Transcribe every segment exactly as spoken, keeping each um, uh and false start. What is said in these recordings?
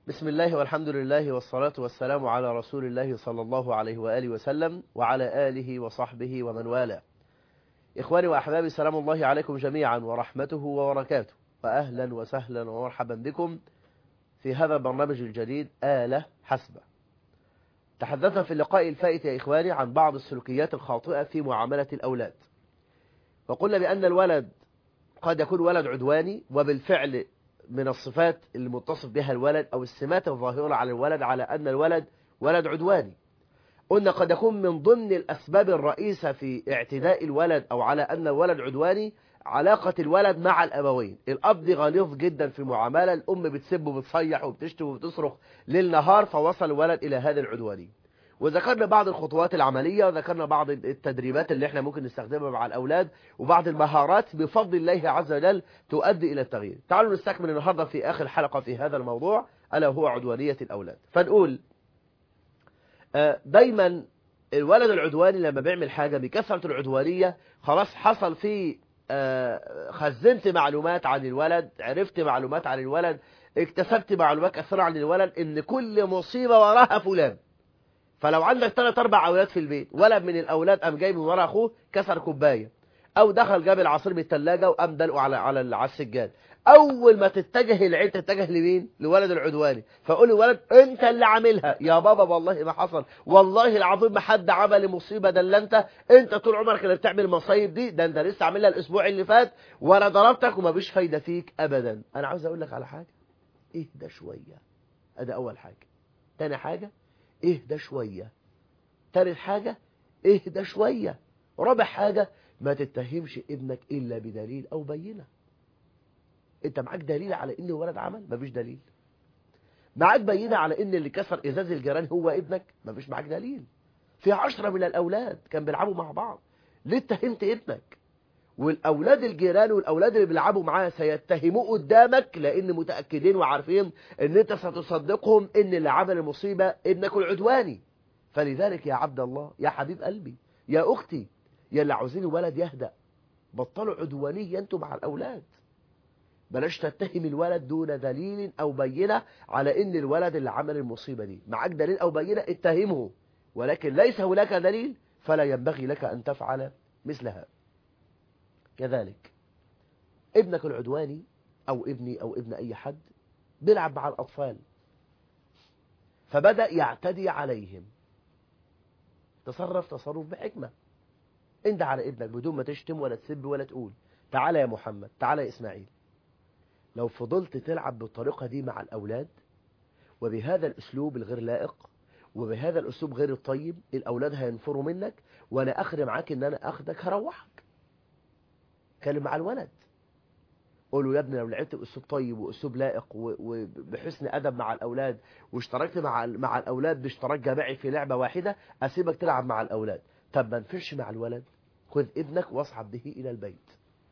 بسم الله والحمد لله والصلاة والسلام على رسول الله صلى الله عليه وآله وسلم وعلى آله وصحبه ومن والاه. إخواني وأحبابي، سلام الله عليكم جميعا ورحمته وبركاته، وأهلا وسهلا ومرحبا بكم في هذا البرنامج الجديد آلة حسبة. تحدثنا في اللقاء الفائت يا إخواني عن بعض السلوكيات الخاطئة في معاملة الأولاد، وقلنا بأن الولد قد يكون ولد عدواني، وبالفعل من الصفات المتصف بها الولد أو السمات الظاهرة على الولد على أن الولد ولد عدواني. قلنا قد يكون من ضمن الأسباب الرئيسة في اعتداء الولد أو على أن الولد عدواني علاقة الولد مع الأبوين. الأب غليظ جدا في المعاملة، الأم بتسب وبتصيح وبتشتم وبتصرخ ليل نهار، فوصل الولد إلى هذا العدواني. وذكرنا بعض الخطوات العملية، وذكرنا بعض التدريبات اللي احنا ممكن نستخدمها مع الأولاد، وبعض المهارات بفضل الله عز وجل تؤدي إلى التغيير. تعالوا نستكمل النهاردة في آخر حلقة في هذا الموضوع، ألا هو عدوانية الأولاد. فنقول دايما الولد العدواني لما بيعمل حاجة بكثرة العدوانية، خلاص حصل فيه خزنت معلومات عن الولد، عرفت معلومات عن الولد، اكتسبت معلومات كثيرة عن الولد، ان كل مصيبة وراها فلان. فلو عندك ثلاث اربع اولاد في البيت، ولد من الاولاد قام جاي من ورا اخوه كسر كوبايه، او دخل جاب العصير من الثلاجه وقام دلقه على على على السجاد، اول ما تتجه العين تتجه لمين؟ لولد العدواني. فقول الولد انت اللي عاملها يا بابا، والله ما حصل، والله العظيم ما حد عمل مصيبه، ده اللي انت انت طول عمرك اللي بتعمل المصايب دي، ده انت لسه عاملها الاسبوع اللي فات وانا ضربتك وما فيش فايده فيك ابدا. انا عاوز اقول لك على حاجه، اهدى شويه. ادي اول حاجه. تاني حاجه اهدى شويه. تالت حاجه اهدى شويه. رابع حاجه ما تتهمش ابنك الا بدليل او بينه. انت معاك دليل على ان الولد عمل؟ مفيش دليل. معاك بينه على ان اللي كسر ازاز الجيران هو ابنك؟ مفيش معاك دليل. في عشرة من الاولاد كان بيلعبوا مع بعض، ليه اتهمت ابنك؟ والاولاد الجيران والاولاد اللي بيلعبوا معاه سيتهموه قدامك، لان متاكدين وعارفين ان انت ستصدقهم ان اللي عمل المصيبه ابنك العدواني. فلذلك يا عبد الله، يا حبيب قلبي، يا اختي، يا اللي عاوزين الولد يهدأ، بطلوا عدوانيه انتوا مع الاولاد. بلاش تتهم الولد دون دليل او بينه على ان الولد اللي عمل المصيبه دي. معاك دليل او بينه اتهمه، ولكن ليس هناك دليل فلا ينبغي لك ان تفعل مثلها. كذلك ابنك العدواني او ابني او ابن اي حد بيلعب مع الاطفال، فبدأ يعتدي عليهم، تصرف تصرف بحكمة. انت على ابنك بدون ما تشتم ولا تسب ولا تقول تعالى يا محمد، تعالى يا اسماعيل. لو فضلت تلعب بالطريقة دي مع الاولاد وبهذا الاسلوب الغير لائق وبهذا الاسلوب غير الطيب، الاولاد هينفروا منك، وانا اخر معاك ان انا اخدك هروحك. كلم مع الولد، قول له يا ابني لو لعبت باسلوب طيب واسلوب لائق وبحسن ادب مع الاولاد، واشتركت مع مع الاولاد باشتراك جماعي في لعبه واحده، اسيبك تلعب مع الاولاد. طب ما نفرش مع الولد، خذ ابنك واصعد به الى البيت،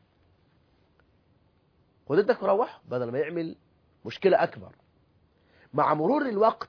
خذ ابنك وروحه بدل ما يعمل مشكله اكبر. مع مرور الوقت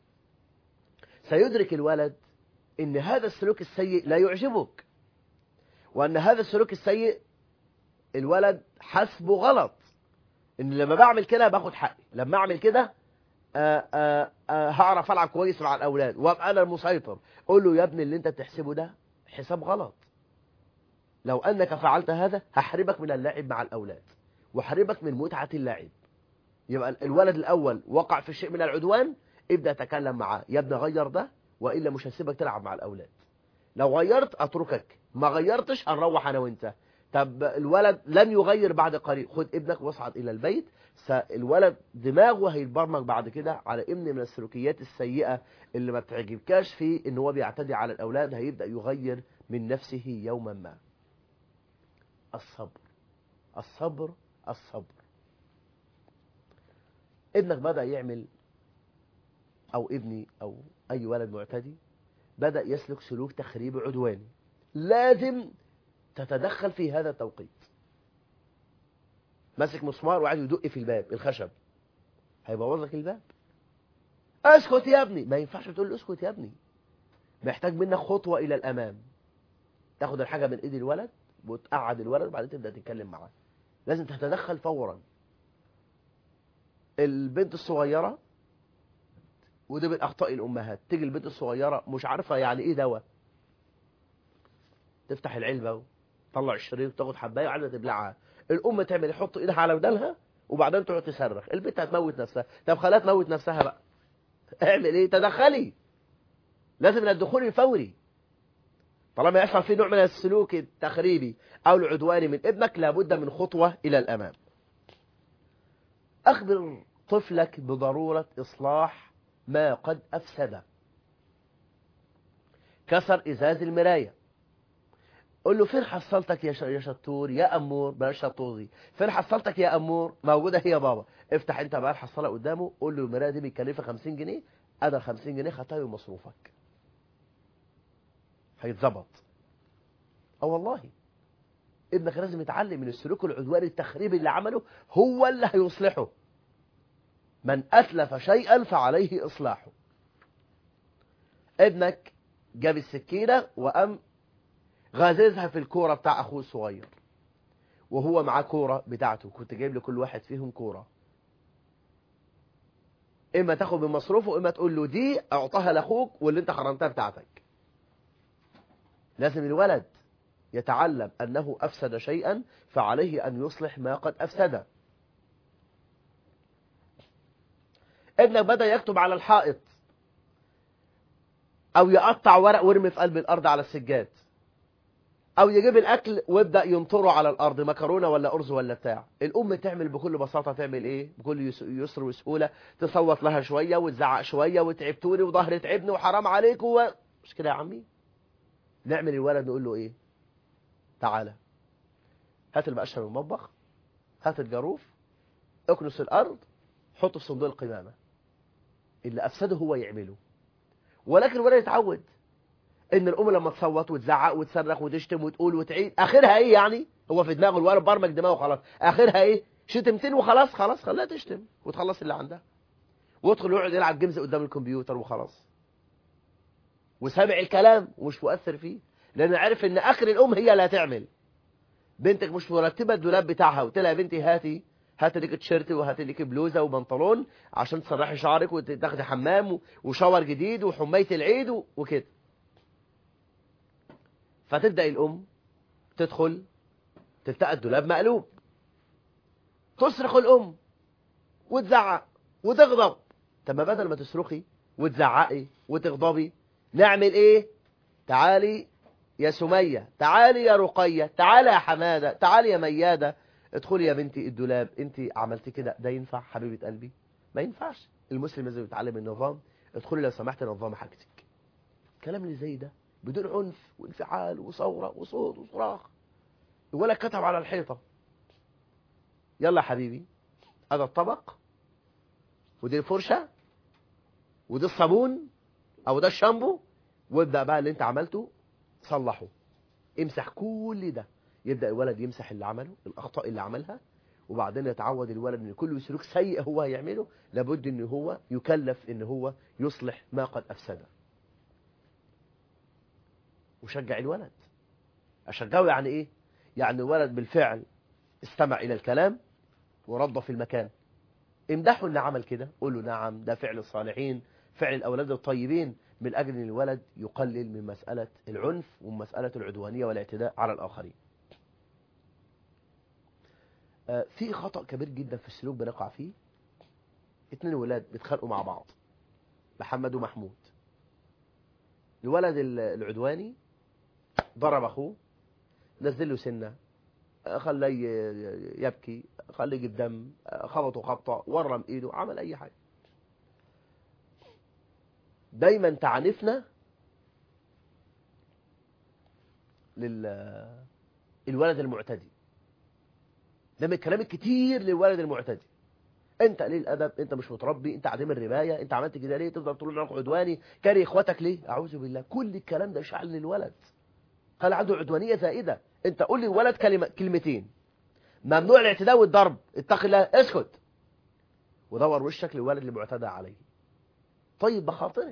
سيدرك الولد ان هذا السلوك السيء لا يعجبك، وان هذا السلوك السيء الولد حسبه غلط، ان لما بعمل كده باخد حقي، لما اعمل كده آآ آآ آآ هعرف العب كويس مع الاولاد وابقى انا المسيطر. قول له يا ابني اللي انت بتحسبه ده حساب غلط، لو انك فعلت هذا هحرمك من اللعب مع الاولاد وحرمك من متعة اللعب. يبقى الولد الاول وقع في شيء من العدوان، ابدا تكلم معاه، يا ابني غير ده والا مش هسيبك تلعب مع الاولاد. لو غيرت اتركك، ما غيرتش هنروح انا وانت. طب الولد لم يغير بعد قليل، خد ابنك واصعد الى البيت. الولد دماغه هيتبرمج بعد كده على ان من السلوكيات السيئة اللي ما بتعجبكاش فيه ان هو بيعتدي على الاولاد، هيبدأ يغير من نفسه يوما ما. الصبر الصبر الصبر. ابنك بدأ يعمل، او ابني او اي ولد معتدي بدأ يسلك سلوك تخريب عدواني، لازم تتدخل في هذا التوقيت. ماسك مسمار وقاعد يدق في الباب الخشب، هيبوظ لك الباب. اسكت يا ابني، ما ينفعش تقول له اسكت يا ابني، محتاج منك خطوة الى الامام. تاخد الحاجة من ايد الولد وتقعد الولد وبعدين تبدأ تتكلم معاه، لازم تتدخل فورا. البنت الصغيرة ودي من اخطاء الامهات. تيجي البنت الصغيره مش عارفه يعني ايه دواء، تفتح العلبه وتطلع الشريط وتاخد حبايه وعايزه تبلعها. الام تعمل يحط ايدها على ودانها وبعدين تقعد تصرخ، البنت هتموت نفسها. طب خليها تموت نفسها بقى، اعمل ايه؟ تدخلي، لازم الدخول الفوري. طالما يحصل فيه نوع من السلوك التخريبي او العدواني من ابنك، لابد من خطوه الى الامام. اخبر طفلك بضروره اصلاح ما قد افسد. كسر ازاز المرايه، قول له فين حصلتك يا يا شطور يا امور، بلاش شطوطي، فين حصلتك يا امور؟ موجوده هي يا بابا. افتح انت بقى الحصاله قدامه، قول له المرايه دي بتكلفها خمسين جنيه، انا خمسين جنيه خدتها من مصروفك. هيتظبط. اه والله ابنك لازم يتعلم من السلوك العدواني التخريبي اللي عمله، هو اللي هيصلحه. من اتلف شيئا فعليه اصلاحه. ابنك جاب السكينه وقام غاززها في الكوره بتاع اخوه الصغير، وهو معاه كوره بتاعته، كنت جايب لكل واحد فيهم كوره. اما تاخد من مصروفه، اما تقول له دي اعطاها لاخوك واللي انت حرمتها بتاعتك. لازم الولد يتعلم انه افسد شيئا فعليه ان يصلح ما قد افسد. ابنك بدأ يكتب على الحائط او يقطع ورق ويرمي في قلب الارض على السجاد، او يجيب الاكل ويبدا ينطره على الارض، مكرونه ولا ارز ولا بتاع. الام تعمل بكل بساطه، تعمل ايه بكل يسر وسهوله؟ تصوت لها شويه وتزعق شويه، وتعبتوني وظهري تعبني وحرام عليك و... مش كده يا عمي؟ نعمل الولد نقول له ايه؟ تعالى هات المقشه من المطبخ، هات الجاروف، اكنس الارض، حطه في صندوق القمامه. اللي افسده هو يعمله. ولكن الولد يتعود ان الام لما تصوت وتزعق وتصرخ وتشتم وتقول وتعيد، اخرها ايه يعني؟ هو في دماغه الولد برمج دماغه خلاص، اخرها ايه؟ شتمتين وخلاص. خلاص خليها تشتم وتخلص اللي عندها، ويدخل يقعد يلعب جيمز قدام الكمبيوتر وخلاص، وسامع الكلام ومش مؤثر فيه، لان عارف ان اخر الام هي اللي هتعمل. بنتك مش مرتبه الدولاب بتاعها، قلت لها يا بنتي هاتي هاتي لك تيشيرت وهاتي لك بلوزه وبنطلون عشان تسرحي شعرك وتاخدي حمام وشاور جديد وحمايه العيد وكده. فتبدأ الأم تدخل تلتقى الدولاب مقلوب، تصرخ الأم وتزعق وتغضب. طب ما بدل ما تصرخي وتزعقي وتغضبي، نعمل ايه؟ تعالي يا سمية، تعالي يا رقية، تعالي يا حمادة، تعالي يا ميادة، ادخلي يا بنتي الدولاب. انت عملتي كده، ده ينفع حبيبة قلبي؟ ما ينفعش. المسلم لازم يتعلم النظام. ادخلي لو سمحت نظام حاجتك. الكلام اللي زي ده بدون عنف وانفعال وثورة وصوت وصراخ. ولا كتب على الحيطة يلا حبيبي هذا الطبق ودي الفرشة ودي الصابون او ده الشامبو، وابدأ بقى اللي انت عملته صلحه، امسح كل ده. يبدأ الولد يمسح اللي عمله، الاخطاء اللي عملها، وبعدين يتعود الولد ان كل سلوك سيء هو هيعمله لابد ان هو يكلف ان هو يصلح ما قد افسده. وشجع الولد. اشجعه يعني ايه؟ يعني الولد بالفعل استمع الى الكلام ورد في المكان. امدحه ان عمل كده، قول له نعم ده فعل الصالحين، فعل الاولاد الطيبين، من اجل ان الولد يقلل من مسألة العنف ومن مسألة العدوانية والاعتداء على الاخرين. في خطأ كبير جدا في السلوك بنقع فيه. اتنين ولاد بيتخانقوا مع بعض، محمد ومحمود. الولد العدواني ضرب اخوه، نزل له سنه، خلاه يبكي، خلاه يجيب دم، خبطه خبطه، ورم ايده، عمل اي حاجه. دايما تعنفنا للولد المعتدي. ده من الكلام الكتير للولد المعتدي. انت قليل الادب، انت مش متربي، انت عديم الربايه، انت عملت كده ليه، تفضل طول عمرك عدواني، كاره اخواتك ليه؟ اعوذ بالله. كل الكلام ده اشعل للولد، خلي عنده عدوانيه زائده. انت قول لي الولد كلمه كلمتين، ممنوع الاعتداء والضرب، اتق الله، اسكت، ودور وشك للولد اللي معتدى عليه. طيب بخاطره،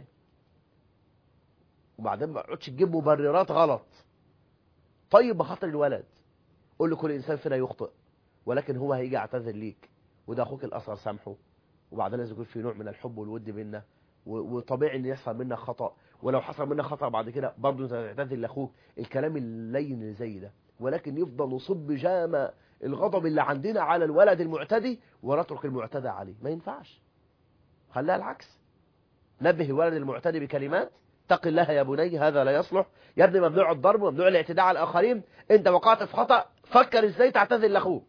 وبعدين ما تقعدش تجيب مبررات غلط. طيب بخاطر الولد، قول له كل انسان فينا يخطئ، ولكن هو هيجي يعتذر ليك، وده اخوك الاصغر سامحه، وبعدين لازم يكون في نوع من الحب والود بيننا، وطبيعي ان يحصل منك خطأ، ولو حصل منك خطأ بعد كده برضه انت تعتذر لاخوك، الكلام اللين اللي زي ده. ولكن يفضل نصب جام الغضب اللي عندنا على الولد المعتدي ونترك المعتدى عليه، ما ينفعش. خليها العكس، نبه الولد المعتدي بكلمات: اتق الله يا بني هذا لا يصلح، يا ابني ممنوع الضرب وممنوع الاعتداء على الاخرين، انت وقعت في خطأ، فكر ازاي تعتذر لاخوك.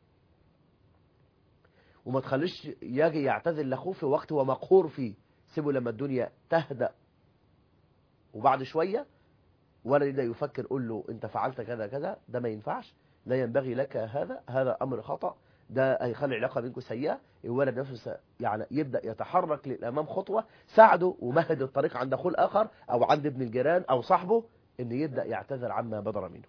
وما تخليش يجي يعتذر لاخوه في وقت هو مقهور فيه، سيبه لما الدنيا تهدأ، وبعد شوية ولا يبدأ يفكر، قول له انت فعلت كذا كذا، ده ما ينفعش، لا ينبغي لك هذا، هذا امر خطأ، ده هيخلي العلاقة بينكم سيئة. الولد نفسه يعني يبدأ يتحرك للأمام خطوة، ساعده ومهد الطريق عند أخوه الآخر أو عند ابن الجيران أو صاحبه إن يبدأ يعتذر عما بدر منه.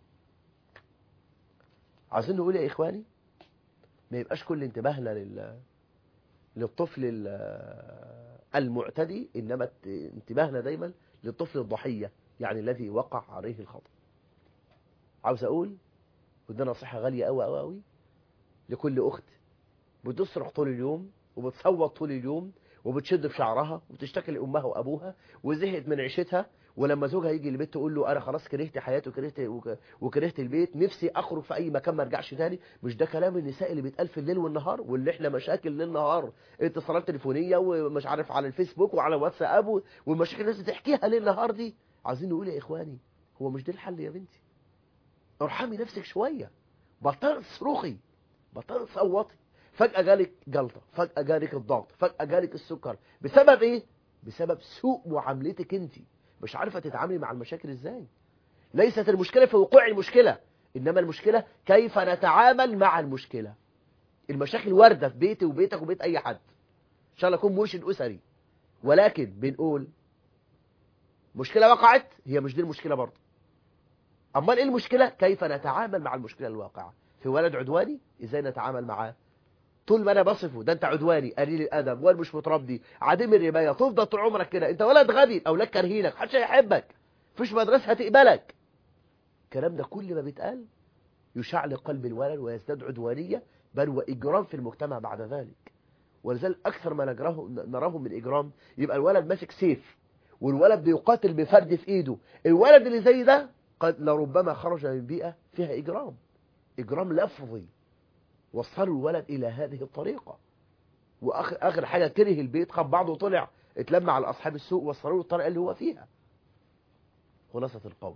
عايزين نقول يا إخواني، ما يبقاش كل انتباهنا لل... للطفل المعتدي، إنما انتباهنا دايما للطفل الضحية، يعني الذي وقع عليه الخطأ. عاوز أقول ودي نصيحة غالية أوي أوي أوي لكل أخت بتصرخ طول اليوم وبتصوت طول اليوم وبتشد في شعرها وتشتكي لأمها وأبوها وزهقت من عيشتها، ولما زوجها يجي البيت تقول له أنا خلاص كرهت حياتي وكرهت وكرهت البيت، نفسي أخرج في أي مكان ما أرجعش تاني. مش ده كلام النساء اللي بيتقال في الليل والنهار، واللي إحنا مشاكل ليل نهار، اتصالات تليفونية ومش عارف على الفيسبوك وعلى واتساب والمشاكل اللي تحكيها ليل نهار دي. عايزين نقول يا إخواني، هو مش ده الحل يا بنتي؟ ارحمي نفسك شوية، بطل صرخي، بطل صوتي. فجأة جالك جلطة، فجأة جالك الضغط، فجأة جالك السكر، بسبب ايه؟ بسبب سوء معاملتك انت، مش عارفة تتعاملي مع المشاكل ازاي. ليست المشكلة في وقوع المشكلة، انما المشكلة كيف نتعامل مع المشكلة. المشاكل واردة في بيتي وبيتك وبيت اي حد، ان شاء الله اكون مرشد اسري، ولكن بنقول مشكلة وقعت، هي مش دي المشكلة برضه. امال ايه المشكلة؟ كيف نتعامل مع المشكلة الواقعة. في ولد عدواني، ازاي نتعامل معاه؟ طول ما انا بصفه ده انت عدواني، قليل الادب، ولا مش متربي، عديم الربايه، تفضل طول عمرك كده، انت ولد غبي، اولاد كارهينك، محدش هيحبك، مفيش مدرسه هتقبلك. الكلام ده كل ما بيتقال يشعل قلب الولد ويزداد عدوانيه، بل واجرام في المجتمع بعد ذلك. ولذلك اكثر ما نجراه نراه من اجرام، يبقى الولد ماسك سيف والولد بيقاتل بفرد في ايده. الولد اللي زي ده قد لربما خرج من بيئه فيها اجرام، اجرام لفظي وصلوا الولد إلى هذه الطريقة، وآخر حاجة كره البيت، خد بعضه وطلع اتلم على أصحاب السوق وصلوا له الطريقة اللي هو فيها. خلاصة القول،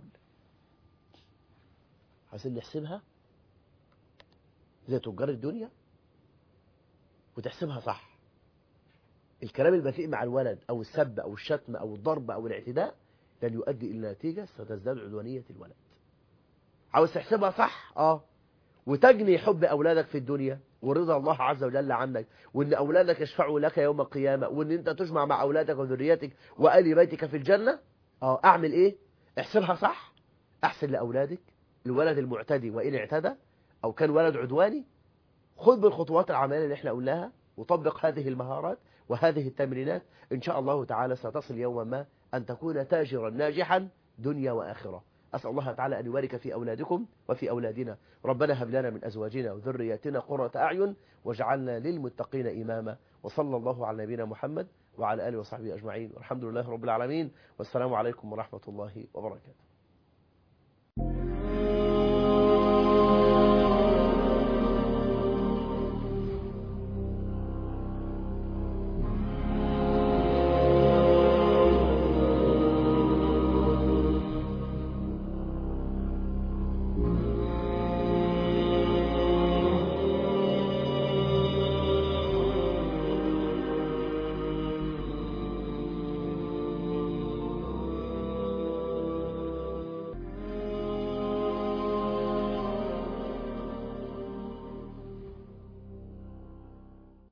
عايزين نحسبها زي تجار الدنيا وتحسبها صح. الكلام البذيء مع الولد أو السب أو الشتم أو الضرب أو الاعتداء لن يؤدي إلى نتيجة، ستزداد عدوانية الولد. عاوز تحسبها صح اه وتجني حب أولادك في الدنيا ورضا الله عز وجل عنك، وإن أولادك يشفعوا لك يوم القيامة، وإن أنت تجمع مع أولادك وذريتك وآل بيتك في الجنة. اه أعمل إيه؟ احسبها صح، أحسن لأولادك. الولد المعتدي وإن اعتدى أو كان ولد عدواني، خذ بالخطوات العملية اللي احنا قلناها وطبق هذه المهارات وهذه التمرينات، إن شاء الله تعالى ستصل يوما ما أن تكون تاجرا ناجحا دنيا وآخرة. أسأل الله تعالى أن يبارك في أولادكم وفي أولادنا. ربنا هب لنا من أزواجنا وذرياتنا قرة أعين واجعلنا للمتقين إماما. وصلى الله على نبينا محمد وعلى آله وصحبه أجمعين، والحمد لله رب العالمين، والسلام عليكم ورحمة الله وبركاته.